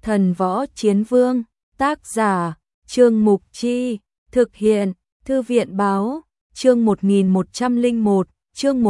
Thần Võ Chiến Vương, tác giả, Trương Mục Chi, thực hiện, Thư viện báo, chương 1101, chương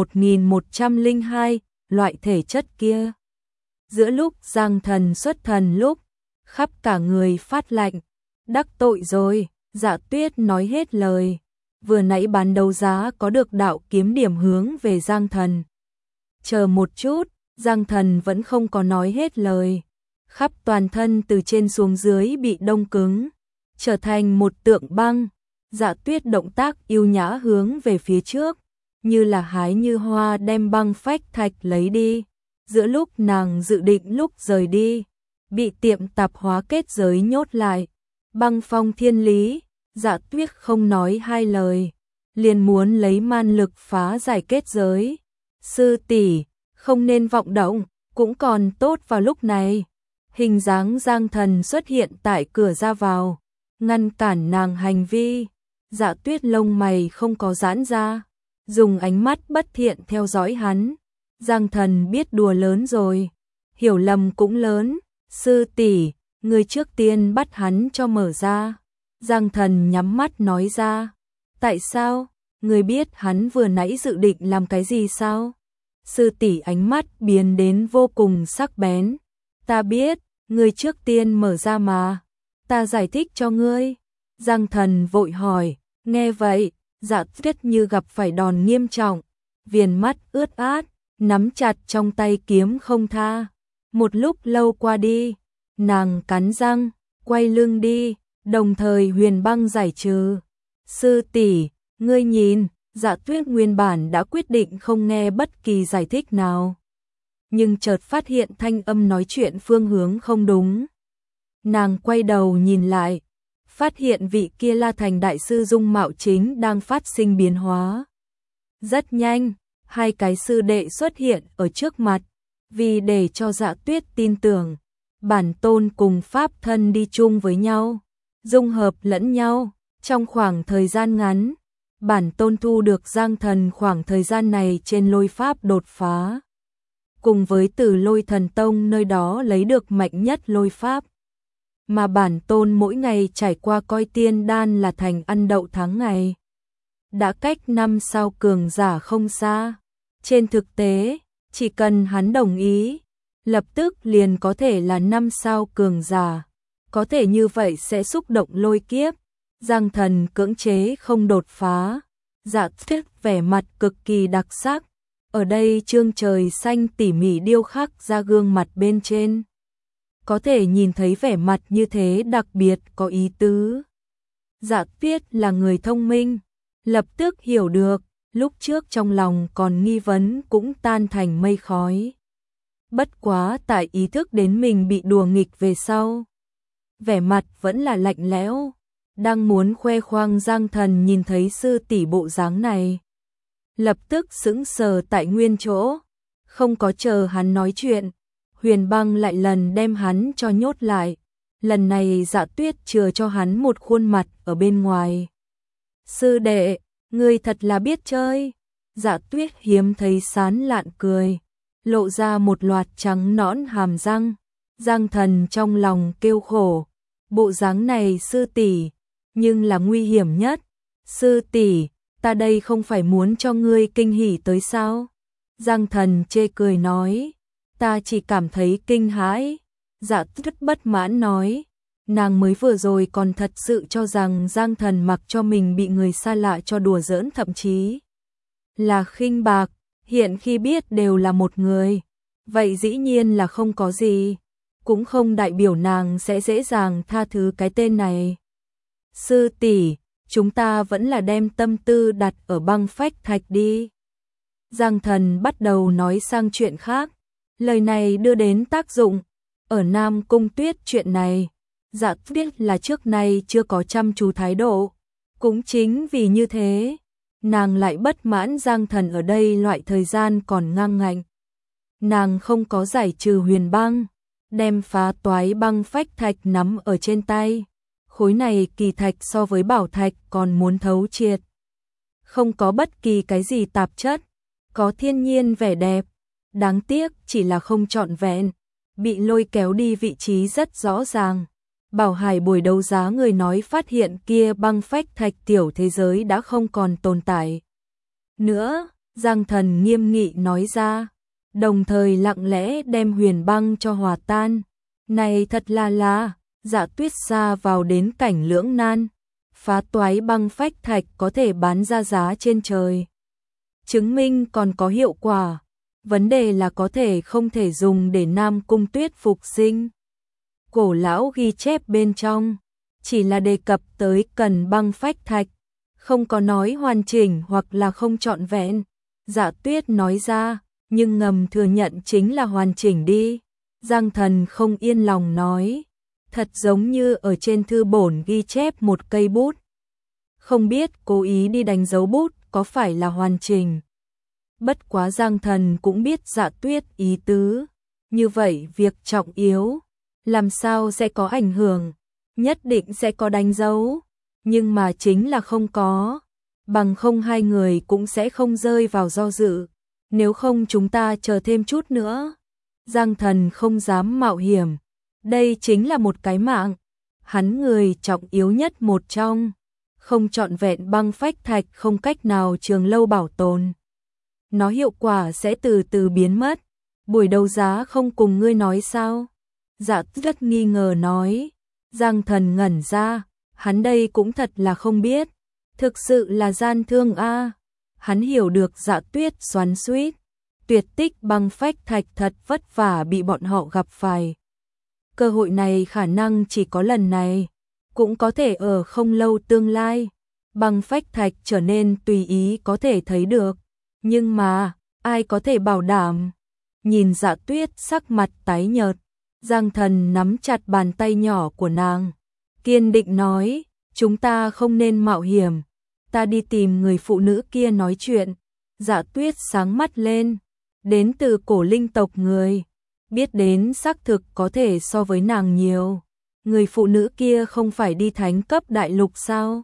1102, loại thể chất kia. Giữa lúc Giang Thần xuất thần lúc, khắp cả người phát lạnh, đắc tội rồi, Dạ Tuyết nói hết lời. Vừa nãy bán đấu giá có được đạo kiếm điểm hướng về Giang Thần. Chờ một chút, Giang Thần vẫn không có nói hết lời. Khắp toàn thân từ trên xuống dưới bị đông cứng, trở thành một tượng băng. Dạ Tuyết động tác yêu nhã hướng về phía trước, như là hái như hoa đem băng phách thạch lấy đi. Giữa lúc nàng dự định lúc rời đi, bị tiệm tạp hóa kết giới nhốt lại. Băng phong thiên lý, Dạ Tuyết không nói hai lời, liền muốn lấy man lực phá giải kết giới. Sư tỷ, không nên vọng động, cũng còn tốt vào lúc này. Hình dáng Giang Thần xuất hiện tại cửa ra vào, ngăn cản nàng hành vi. Dạ Tuyết lông mày không có giãn ra, dùng ánh mắt bất thiện theo dõi hắn. Giang Thần biết đùa lớn rồi, hiểu lầm cũng lớn. Sư tỷ, người trước tiên bắt hắn cho mở ra. Giang Thần nhắm mắt nói ra. Tại sao? Người biết hắn vừa nãy dự định làm cái gì sao? Sư tỷ ánh mắt biến đến vô cùng sắc bén. Ta biết, người trước tiên mở ra mà. Ta giải thích cho ngươi. Giang Thần vội hỏi. Nghe vậy, Dạ Tuyết như gặp phải đòn nghiêm trọng. Viền mắt ướt át, nắm chặt trong tay kiếm không tha. Một lúc lâu qua đi, nàng cắn răng, quay lưng đi, đồng thời huyền băng giải trừ. Sư tỷ, ngươi nhìn, Dạ Tuyết nguyên bản đã quyết định không nghe bất kỳ giải thích nào. Nhưng chợt phát hiện thanh âm nói chuyện phương hướng không đúng. Nàng quay đầu nhìn lại, phát hiện vị kia La Thành đại sư dung mạo chính đang phát sinh biến hóa. Rất nhanh, hai cái sư đệ xuất hiện ở trước mặt, vì để cho Dạ Tuyết tin tưởng, bản tôn cùng pháp thân đi chung với nhau, dung hợp lẫn nhau. Trong khoảng thời gian ngắn, bản tôn thu được Giang Thần khoảng thời gian này trên lôi pháp đột phá, cùng với từ Lôi Thần Tông nơi đó lấy được mạnh nhất lôi pháp. Mà bản tôn mỗi ngày trải qua coi tiên đan là thành ăn đậu tháng ngày. Đã cách 5 sao cường giả không xa. Trên thực tế, chỉ cần hắn đồng ý, lập tức liền có thể là 5 sao cường giả. Có thể như vậy sẽ xúc động lôi kiếp. Giang Thần cưỡng chế không đột phá. Dạ Tuyết vẻ mặt cực kỳ đặc sắc. Ở đây trương trời xanh tỉ mỉ điêu khắc ra gương mặt bên trên. Có thể nhìn thấy vẻ mặt như thế đặc biệt có ý tứ. Dạ Tuyết là người thông minh, lập tức hiểu được, lúc trước trong lòng còn nghi vấn cũng tan thành mây khói. Bất quá tại ý thức đến mình bị đùa nghịch về sau, vẻ mặt vẫn là lạnh lẽo. Đang muốn khoe khoang Giang Thần nhìn thấy sư tỷ bộ dáng này, lập tức sững sờ tại nguyên chỗ, không có chờ hắn nói chuyện, huyền băng lại lần đem hắn cho nhốt lại. Lần này Dạ Tuyết chừa cho hắn một khuôn mặt ở bên ngoài. Sư đệ, ngươi thật là biết chơi. Dạ Tuyết hiếm thấy sán lạn cười, lộ ra một loạt trắng nõn hàm răng. Giang Thần trong lòng kêu khổ, bộ dáng này sư tỷ, nhưng là nguy hiểm nhất. Sư tỷ, ta đây không phải muốn cho ngươi kinh hỉ tới sao? Giang Thần chê cười nói, ta chỉ cảm thấy kinh hãi. Dạ Tuyết bất mãn nói, nàng mới vừa rồi còn thật sự cho rằng Giang Thần mặc cho mình bị người xa lạ cho đùa giỡn, thậm chí là khinh bạc. Hiện khi biết đều là một người, vậy dĩ nhiên là không có gì, cũng không đại biểu nàng sẽ dễ dàng tha thứ cái tên này. Sư tỷ, chúng ta vẫn là đem tâm tư đặt ở băng phách thạch đi. Giang Thần bắt đầu nói sang chuyện khác, lời này đưa đến tác dụng. Ở Nam Cung Tuyết chuyện này, Dạ Tuyết là trước nay chưa có chăm chú thái độ. Cũng chính vì như thế, nàng lại bất mãn Giang Thần ở đây loại thời gian còn ngang ngạnh. Nàng không có giải trừ huyền băng, đem phá toái băng phách thạch nắm ở trên tay. Khối này kỳ thạch so với bảo thạch còn muốn thấu triệt. Không có bất kỳ cái gì tạp chất, có thiên nhiên vẻ đẹp. Đáng tiếc chỉ là không trọn vẹn. bị lôi kéo đi vị trí rất rõ ràng. Bảo Hải buổi đấu giá người nói phát hiện kia băng phách thạch tiểu thế giới đã không còn tồn tại nữa, Giang Thần nghiêm nghị nói ra, đồng thời lặng lẽ đem huyền băng cho hòa tan. Này thật là, Dạ Tuyết xa vào đến cảnh lưỡng nan, phá toái băng phách thạch có thể bán ra giá trên trời. Chứng minh còn có hiệu quả, vấn đề là có thể không thể dùng để Nam Cung Tuyết phục sinh. Cổ lão ghi chép bên trong, chỉ là đề cập tới cần băng phách thạch, không có nói hoàn chỉnh hoặc là không trọn vẹn. Dạ Tuyết nói ra, nhưng ngầm thừa nhận chính là hoàn chỉnh đi. Giang Thần không yên lòng nói, thật giống như ở trên thư bổn ghi chép một cây bút. Không biết cố ý đi đánh dấu bút có phải là hoàn chỉnh. Bất quá Giang Thần cũng biết Dạ Tuyết ý tứ, như vậy việc trọng yếu, làm sao sẽ có ảnh hưởng, nhất định sẽ có đánh dấu, nhưng mà chính là không có, bằng không hai người cũng sẽ không rơi vào do dự, nếu không chúng ta chờ thêm chút nữa. Giang Thần không dám mạo hiểm, đây chính là một cái mạng, hắn người trọng yếu nhất một trong, không trọn vẹn băng phách thạch không cách nào trường lâu bảo tồn. Nó hiệu quả sẽ từ từ biến mất, buổi đấu giá không cùng ngươi nói sao? Dạ rất nghi ngờ nói, Giang Thần ngẩn ra, hắn đây cũng thật là không biết, thực sự là gian thương a. Hắn hiểu được Dạ Tuyết xoắn xuýt, tuyệt tích băng phách thạch thật vất vả bị bọn họ gặp phải. Cơ hội này khả năng chỉ có lần này, cũng có thể ở không lâu tương lai, băng phách thạch trở nên tùy ý có thể thấy được, nhưng mà, ai có thể bảo đảm? Nhìn Dạ Tuyết sắc mặt tái nhợt, Giang Thần nắm chặt bàn tay nhỏ của nàng, kiên định nói, chúng ta không nên mạo hiểm, ta đi tìm người phụ nữ kia nói chuyện. Dạ Tuyết sáng mắt lên, đến từ cổ linh tộc người, biết đến xác thực có thể so với nàng nhiều. Người phụ nữ kia không phải đi thánh cấp đại lục sao?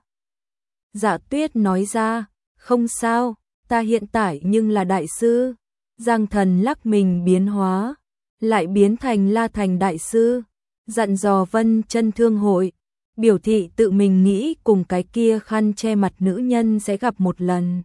Dạ Tuyết nói ra, không sao, ta hiện tại nhưng là đại sư. Giang Thần lắc mình biến hóa, lại biến thành La Thành đại sư, dặn dò Vân Chân Thương hội, biểu thị tự mình nghĩ cùng cái kia khăn che mặt nữ nhân sẽ gặp một lần.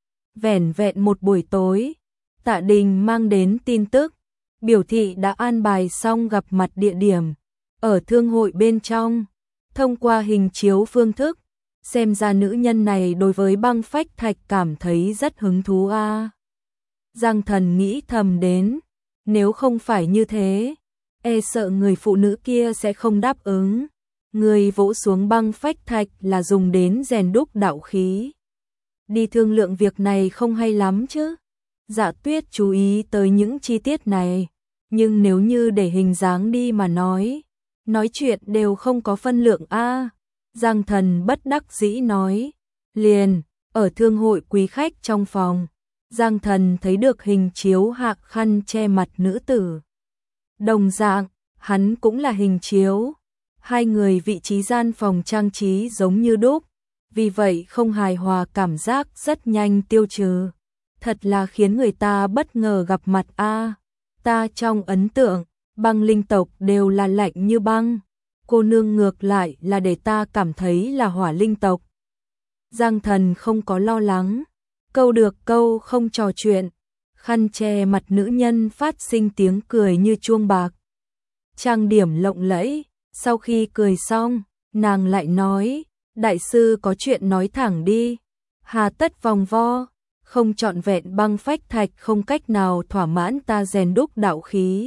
Vẻn vẹn một buổi tối, Tạ Đình mang đến tin tức, biểu thị đã an bài xong gặp mặt địa điểm, ở thương hội bên trong, thông qua hình chiếu phương thức, xem ra nữ nhân này đối với băng phách thạch cảm thấy rất hứng thú a. Giang Thần nghĩ thầm đến, nếu không phải như thế, e sợ người phụ nữ kia sẽ không đáp ứng. Người vỗ xuống băng phách thạch là dùng đến rèn đúc đạo khí. Đi thương lượng việc này không hay lắm chứ. Dạ Tuyết chú ý tới những chi tiết này, nhưng nếu như để hình dáng đi mà nói chuyện đều không có phân lượng a. Giang Thần bất đắc dĩ nói, liền, ở thương hội quý khách trong phòng, Giang Thần thấy được hình chiếu hạ khăn che mặt nữ tử. Đồng dạng, hắn cũng là hình chiếu, hai người vị trí gian phòng trang trí giống như đúc, vì vậy không hài hòa cảm giác rất nhanh tiêu trừ. Thật là khiến người ta bất ngờ gặp mặt a. Ta trong ấn tượng, băng linh tộc đều là lạnh như băng, cô nương ngược lại là để ta cảm thấy là hỏa linh tộc. Giang Thần không có lo lắng, câu được câu không trò chuyện, khăn che mặt nữ nhân phát sinh tiếng cười như chuông bạc. Trang điểm lộng lẫy, sau khi cười xong, nàng lại nói, đại sư có chuyện nói thẳng đi, hà tất vòng vo, không trọn vẹn băng phách thạch không cách nào thỏa mãn ta rèn đúc đạo khí.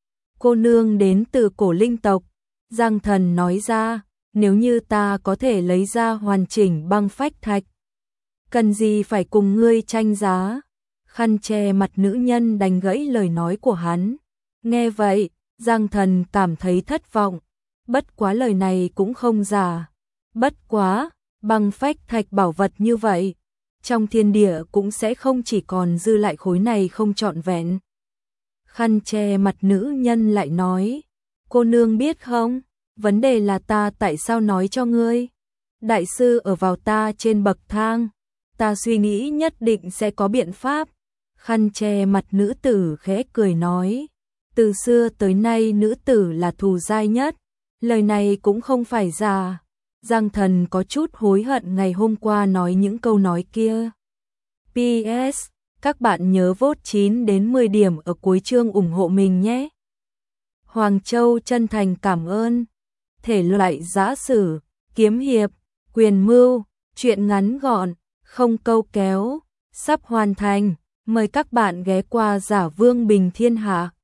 Cô nương đến từ cổ linh tộc, Giang Thần nói ra, nếu như ta có thể lấy ra hoàn chỉnh băng phách thạch, cần gì phải cùng ngươi tranh giá. Khăn che mặt nữ nhân đành gãy lời nói của hắn. Nghe vậy, Giang Thần cảm thấy thất vọng, bất quá lời này cũng không giả. Bất quá, băng phách thạch bảo vật như vậy, trong thiên địa cũng sẽ không chỉ còn dư lại khối này không trọn vẹn. Khăn che mặt nữ nhân lại nói, cô nương biết không, vấn đề là ta tại sao nói cho ngươi. Đại sư ở vào ta trên bậc thang, ta suy nghĩ nhất định sẽ có biện pháp. Khăn che mặt nữ tử khẽ cười nói, Từ xưa tới nay nữ tử là thù dai nhất, lời này cũng không phải giả. Giang Thần có chút hối hận ngày hôm qua nói những câu nói kia. PS, các bạn nhớ vote 9 đến 10 điểm ở cuối chương ủng hộ mình nhé. Hoàng Châu chân thành cảm ơn. Thể loại giã sử, kiếm hiệp, quyền mưu, truyện ngắn gọn, không câu kéo, sắp hoàn thành. Mời các bạn ghé qua Giả Vương Bình Thiên Hạ.